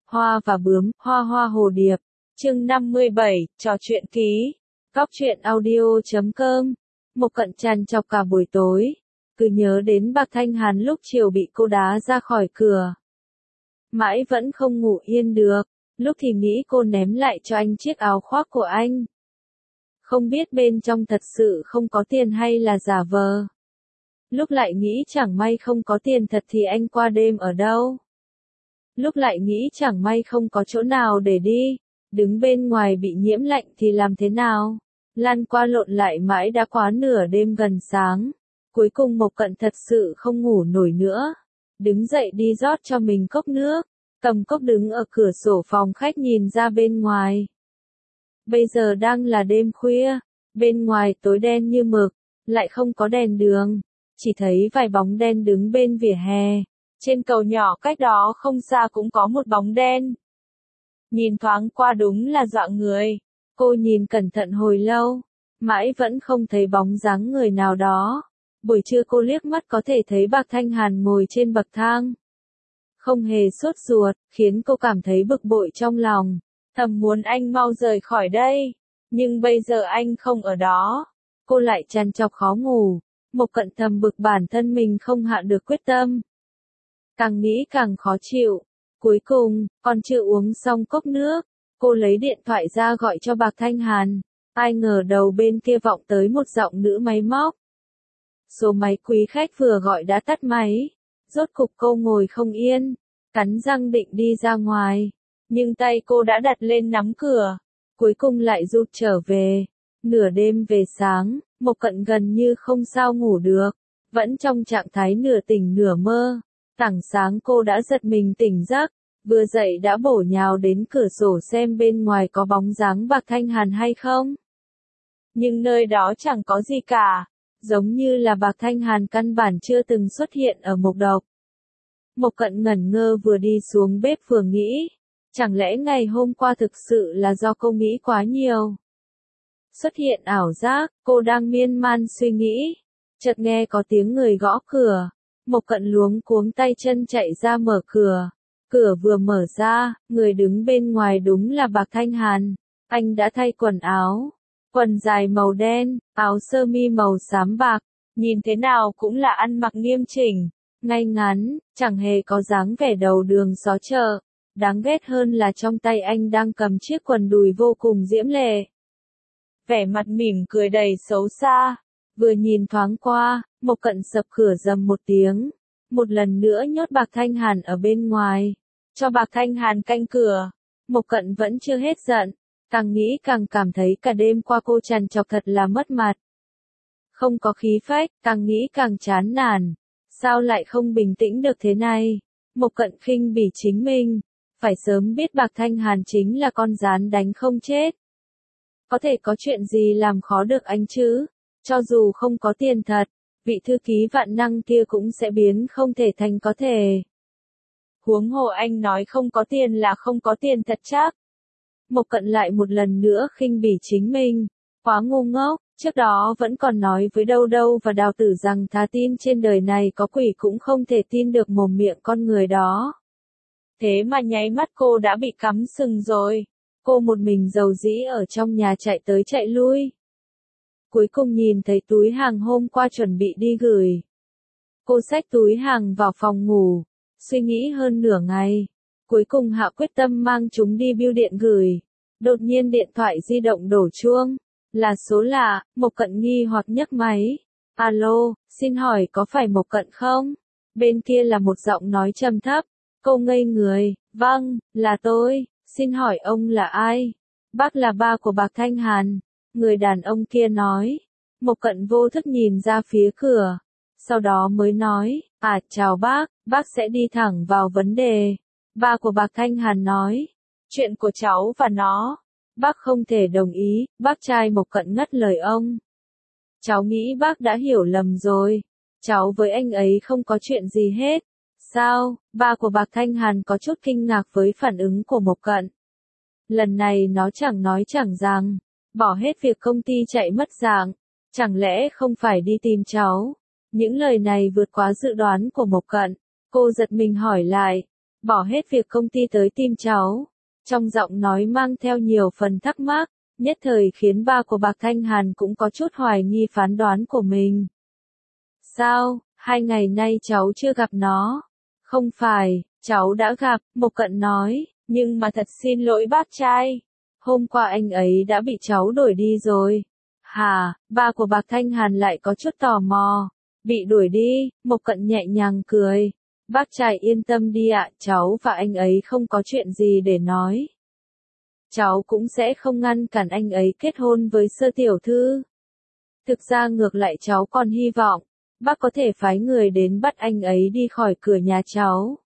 Hoa và bướm, hoa hoa hồ điệp. Chương 57, trò chuyện ký. Góc truyện audio.com. Mộc Cận trằn trọc cả buổi tối, cứ nhớ đến Bạc Thanh Hàn lúc chiều bị cô đá ra khỏi cửa. Mãi vẫn không ngủ yên được, lúc thì nghĩ cô ném lại cho anh chiếc áo khoác của anh. Không biết bên trong thật sự không có tiền hay là giả vờ. Lúc lại nghĩ chẳng may không có tiền thật thì anh qua đêm ở đâu. Lúc lại nghĩ chẳng may không có chỗ nào để đi, đứng bên ngoài bị nhiễm lạnh thì làm thế nào? Lăn qua lộn lại mãi đã quá nửa đêm gần sáng. Cuối cùng Mộc Cận thật sự không ngủ nổi nữa. Đứng dậy đi rót cho mình cốc nước, cầm cốc đứng ở cửa sổ phòng khách nhìn ra bên ngoài. Bây giờ đang là đêm khuya, bên ngoài tối đen như mực, lại không có đèn đường, chỉ thấy vài bóng đen đứng bên vỉa hè. Trên cầu nhỏ cách đó không xa cũng có một bóng đen. Nhìn thoáng qua đúng là dọa người. Cô nhìn cẩn thận hồi lâu, mãi vẫn không thấy bóng dáng người nào đó. Buổi trưa cô liếc mắt có thể thấy Bạc Thanh Hàn ngồi trên bậc thang. Không hề sốt ruột, khiến cô cảm thấy bực bội trong lòng. Thầm muốn anh mau rời khỏi đây. Nhưng bây giờ anh không ở đó. Cô lại trằn trọc khó ngủ. Mộc Cận thầm bực bản thân mình không hạ được quyết tâm. Càng nghĩ càng khó chịu. Cuối cùng, còn chưa uống xong cốc nước, cô lấy điện thoại ra gọi cho Bạc Thanh Hàn. Ai ngờ đầu bên kia vọng tới một giọng nữ máy móc. Số máy quý khách vừa gọi đã tắt máy. Rốt cục cô ngồi không yên, cắn răng định đi ra ngoài. Nhưng tay cô đã đặt lên nắm cửa. Cuối cùng lại rụt trở về. Nửa đêm về sáng, Mộc Cận gần như không sao ngủ được. Vẫn trong trạng thái nửa tỉnh nửa mơ. Tảng sáng cô đã giật mình tỉnh giấc. Vừa dậy đã bổ nhào đến cửa sổ xem bên ngoài có bóng dáng Bạc Thanh Hàn hay không. Nhưng nơi đó chẳng có gì cả. Giống như là Bạc Thanh Hàn căn bản chưa từng xuất hiện ở Mộc Độc. Mộc Cận ngẩn ngơ vừa đi xuống bếp vừa nghĩ. Chẳng lẽ ngày hôm qua thực sự là do cô nghĩ quá nhiều? Xuất hiện ảo giác, cô đang miên man suy nghĩ. Chợt nghe có tiếng người gõ cửa. Mộc Cận luống cuống tay chân chạy ra mở cửa. Cửa vừa mở ra, người đứng bên ngoài đúng là Bạc Thanh Hàn. Anh đã thay quần áo. Quần dài màu đen, áo sơ mi màu xám bạc. Nhìn thế nào cũng là ăn mặc nghiêm chỉnh, ngay ngắn, chẳng hề có dáng vẻ đầu đường xó chợ. Đáng ghét hơn là trong tay anh đang cầm chiếc quần đùi vô cùng diễm lệ. Vẻ mặt mỉm cười đầy xấu xa. Vừa nhìn thoáng qua, Mộc Cận sập cửa rầm một tiếng. Một lần nữa nhốt Bạc Thanh Hàn ở bên ngoài. Cho Bạc Thanh Hàn canh cửa. Mộc Cận vẫn chưa hết giận. Càng nghĩ càng cảm thấy cả đêm qua cô trằn trọc thật là mất mặt. Không có khí phách, càng nghĩ càng chán nản. Sao lại không bình tĩnh được thế này? Mộc Cận khinh bỉ chính mình. Phải sớm biết Bạc Thanh Hàn chính là con gián đánh không chết. Có thể có chuyện gì làm khó được anh chứ? Cho dù không có tiền thật, vị thư ký vạn năng kia cũng sẽ biến không thể thành có thể. Huống hồ anh nói không có tiền là không có tiền thật chắc. Mộc Cận lại một lần nữa khinh bỉ chính mình. Quá ngu ngốc, trước đó vẫn còn nói với Đâu Đâu và Đào Tử rằng thà tin trên đời này có quỷ cũng không thể tin được mồm miệng con người đó. Thế mà nháy mắt cô đã bị cắm sừng rồi. Cô một mình rầu rĩ ở trong nhà chạy tới chạy lui. Cuối cùng nhìn thấy túi hàng hôm qua chuẩn bị đi gửi. Cô xách túi hàng vào phòng ngủ, suy nghĩ hơn nửa ngày. Cuối cùng hạ quyết tâm mang chúng đi bưu điện gửi. Đột nhiên điện thoại di động đổ chuông. Là số lạ, Mộc Cận nghi hoặc nhấc máy. Alo, xin hỏi có phải Mộc Cận không? Bên kia là một giọng nói trầm thấp. Cô ngây người, vâng, là tôi, xin hỏi ông là ai? Bác là ba của Bạc Thanh Hàn. Người đàn ông kia nói. Mộc Cận vô thức nhìn ra phía cửa. Sau đó mới nói, chào bác sẽ đi thẳng vào vấn đề. Ba của Bạc Thanh Hàn nói, chuyện của cháu và nó. Bác không thể đồng ý, bác trai Mộc Cận ngắt lời ông. Cháu nghĩ bác đã hiểu lầm rồi. Cháu với anh ấy không có chuyện gì hết. Sao? Ba của Bạc Thanh Hàn có chút kinh ngạc với phản ứng của Mộc Cận. Lần này nó chẳng nói chẳng rằng, bỏ hết việc công ty chạy mất dạng. Chẳng lẽ không phải đi tìm cháu? Những lời này vượt quá dự đoán của Mộc Cận. Cô giật mình hỏi lại. bỏ hết việc công ty tới tìm cháu. Trong giọng nói mang theo nhiều phần thắc mắc, nhất thời khiến ba của Bạc Thanh Hàn cũng có chút hoài nghi phán đoán của mình. Sao, 2 ngày nay cháu chưa gặp nó? Không phải, cháu đã gặp, Mộc Cận nói, nhưng mà thật xin lỗi bác trai. Hôm qua anh ấy đã bị cháu đuổi đi rồi. Hả, ba của Bạc Thanh Hàn lại có chút tò mò. Bị đuổi đi, Mộc Cận nhẹ nhàng cười. Bác trai yên tâm đi ạ, cháu và anh ấy không có chuyện gì để nói. Cháu cũng sẽ không ngăn cản anh ấy kết hôn với Sơ tiểu thư. Thực ra ngược lại cháu còn hy vọng, bác có thể phái người đến bắt anh ấy đi khỏi cửa nhà cháu.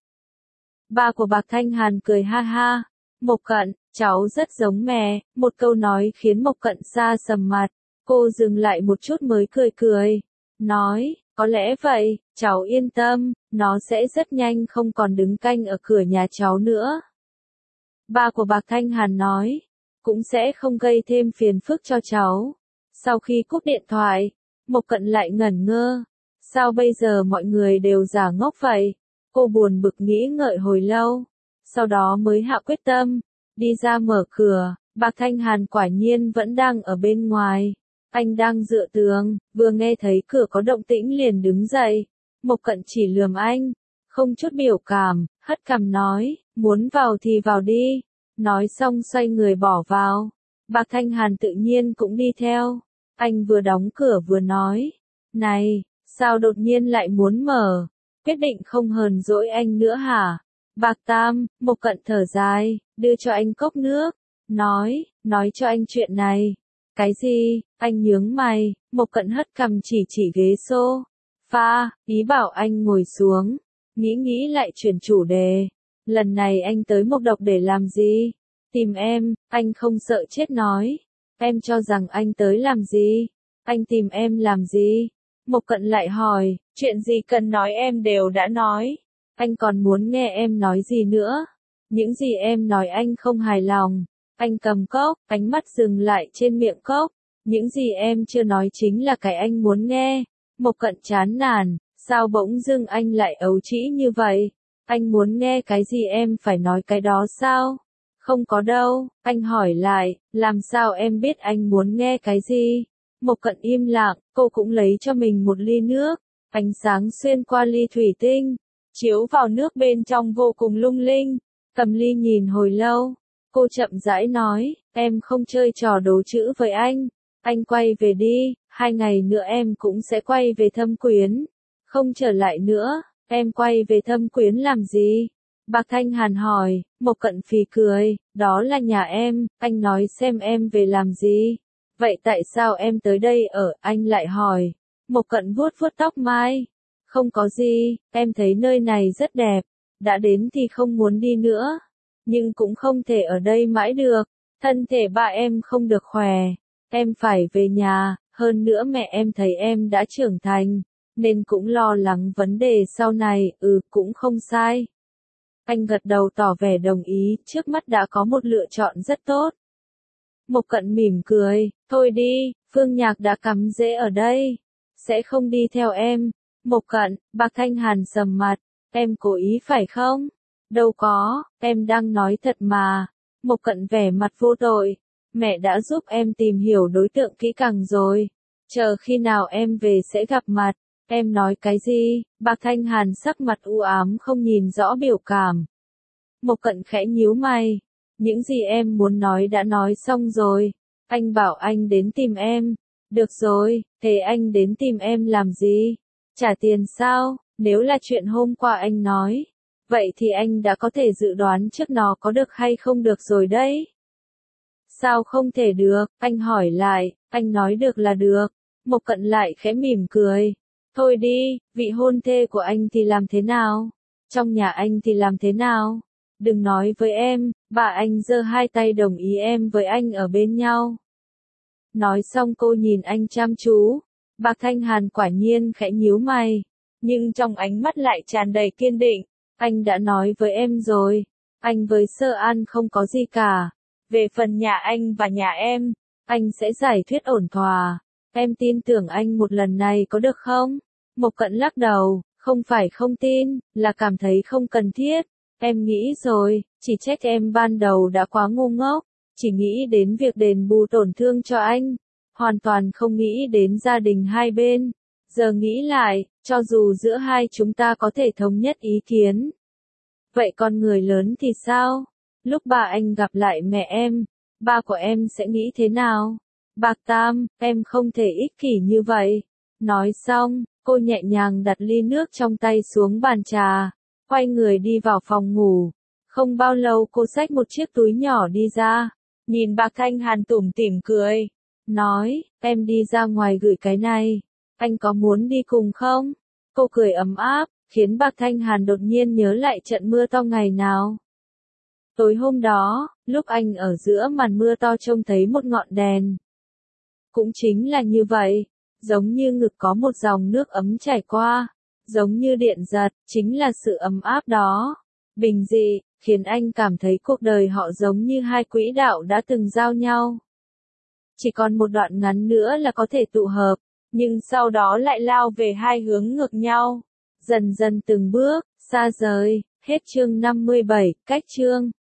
Ba của Bạc Thanh Hàn cười ha ha. Mộc Cận, cháu rất giống mẹ, một câu nói khiến Mộc Cận xa sầm mặt. Cô dừng lại một chút mới cười cười. Nói, có lẽ vậy, cháu yên tâm, nó sẽ rất nhanh không còn đứng canh ở cửa nhà cháu nữa. Ba của Bạc Thanh Hàn nói, cũng sẽ không gây thêm phiền phức cho cháu. Sau khi cúp điện thoại, Mộc Cận lại ngẩn ngơ. Sao bây giờ mọi người đều giả ngốc vậy? Cô buồn bực nghĩ ngợi hồi lâu. Sau đó mới hạ quyết tâm, đi ra mở cửa. Bạc Thanh Hàn quả nhiên vẫn đang ở bên ngoài. Anh đang dựa tường, vừa nghe thấy cửa có động tĩnh liền đứng dậy. Mộc Cận chỉ lườm anh, không chút biểu cảm, hất cằm nói, muốn vào thì vào đi. Nói xong xoay người bỏ vào. Bạc Thanh Hàn tự nhiên cũng đi theo. Anh vừa đóng cửa vừa nói, này, sao đột nhiên lại muốn mở? Quyết định không hờn dỗi anh nữa hả? Bạc Tam, Mộc Cận thở dài, đưa cho anh cốc nước. Nói cho anh chuyện này. Cái gì? Anh nhướng mày. Mộc Cận hất cằm chỉ ghế sofa, ý bảo anh ngồi xuống. Nghĩ lại chuyển chủ đề. Lần này anh tới Mộc Độc để làm gì? Tìm em, anh không sợ chết nói. Em cho rằng anh tới làm gì? Anh tìm em làm gì? Mộc Cận lại hỏi, chuyện gì cần nói em đều đã nói. Anh còn muốn nghe em nói gì nữa? Những gì em nói anh không hài lòng. Anh cầm cốc, ánh mắt dừng lại trên miệng cốc. Những gì em chưa nói chính là cái anh muốn nghe. Mộc Cận chán nản, sao bỗng dưng anh lại ấu trĩ như vậy? Anh muốn nghe cái gì em phải nói cái đó sao? Không có đâu, anh hỏi lại, làm sao em biết anh muốn nghe cái gì? Mộc Cận im lặng, cô cũng lấy cho mình một ly nước. Ánh sáng xuyên qua ly thủy tinh, chiếu vào nước bên trong vô cùng lung linh. Cầm ly nhìn hồi lâu, cô chậm rãi nói, em không chơi trò đố chữ với anh quay về đi, 2 ngày nữa em cũng sẽ quay về Thâm Quyến. Không trở lại nữa, em quay về Thâm Quyến làm gì? Bạc Thanh Hàn hỏi. Mộc Cận phì cười, đó là nhà em, anh nói xem em về làm gì? Vậy tại sao em tới đây ở? Anh lại hỏi. Mộc Cận vuốt vuốt tóc mai. Không có gì, em thấy nơi này rất đẹp, đã đến thì không muốn đi nữa. Nhưng cũng không thể ở đây mãi được, thân thể ba em không được khỏe, em phải về nhà, hơn nữa mẹ em thấy em đã trưởng thành, nên cũng lo lắng vấn đề sau này, cũng không sai. Anh gật đầu tỏ vẻ đồng ý, trước mắt đã có một lựa chọn rất tốt. Mộc Cận mỉm cười, thôi đi, Phương Nhạc đã cắm rễ ở đây, sẽ không đi theo em. Mộc Cận, Bạc Thanh Hàn sầm mặt, em cố ý phải không? Đâu có, em đang nói thật mà. Mộc Cận vẻ mặt vô tội, mẹ đã giúp em tìm hiểu đối tượng kỹ càng rồi, chờ khi nào em về sẽ gặp mặt. Em nói cái gì? Bạc Thanh Hàn sắc mặt u ám không nhìn rõ biểu cảm. Mộc Cận khẽ nhíu mày, những gì em muốn nói đã nói xong rồi, anh bảo anh đến tìm em. Được rồi, thế anh đến tìm em làm gì? Trả tiền sao? Nếu là chuyện hôm qua anh nói, vậy thì anh đã có thể dự đoán trước nó có được hay không được rồi đấy. Sao không thể được? Anh hỏi lại, anh nói được là được. Mộc Cận lại khẽ mỉm cười. Thôi đi, vị hôn thê của anh thì làm thế nào? Trong nhà anh thì làm thế nào? Đừng nói với em, bà anh giơ 2 tay đồng ý em với anh ở bên nhau. Nói xong cô nhìn anh chăm chú. Bạc Thanh Hàn quả nhiên khẽ nhíu mày, nhưng trong ánh mắt lại tràn đầy kiên định. Anh đã nói với em rồi, anh với Sơ An không có gì cả. Về phần nhà anh và nhà em, anh sẽ giải quyết ổn thỏa. Em tin tưởng anh một lần này có được không? Mộc Cận lắc đầu, không phải không tin, là cảm thấy không cần thiết. Em nghĩ rồi, chỉ trách em ban đầu đã quá ngu ngốc, chỉ nghĩ đến việc đền bù tổn thương cho anh, hoàn toàn không nghĩ đến gia đình hai bên. Giờ nghĩ lại, cho dù giữa hai chúng ta có thể thống nhất ý kiến. Vậy con người lớn thì sao? Lúc ba anh gặp lại mẹ em, ba của em sẽ nghĩ thế nào? Bạc Tam, em không thể ích kỷ như vậy. Nói xong, cô nhẹ nhàng đặt ly nước trong tay xuống bàn trà, quay người đi vào phòng ngủ. Không bao lâu cô xách một chiếc túi nhỏ đi ra, nhìn Bạc Thanh Hàn tủm tỉm cười, nói, em đi ra ngoài gửi cái này, anh có muốn đi cùng không? Cô cười ấm áp, khiến Bạc Thanh Hàn đột nhiên nhớ lại trận mưa to ngày nào. Tối hôm đó, lúc anh ở giữa màn mưa to trông thấy một ngọn đèn. Cũng chính là như vậy, giống như ngực có một dòng nước ấm chảy qua, giống như điện giật, chính là sự ấm áp đó. Bình dị, khiến anh cảm thấy cuộc đời họ giống như hai quỹ đạo đã từng giao nhau. Chỉ còn một đoạn ngắn nữa là có thể tụ hợp, nhưng sau đó lại lao về hai hướng ngược nhau. Dần dần từng bước, xa rời, hết chương 57, cách chương.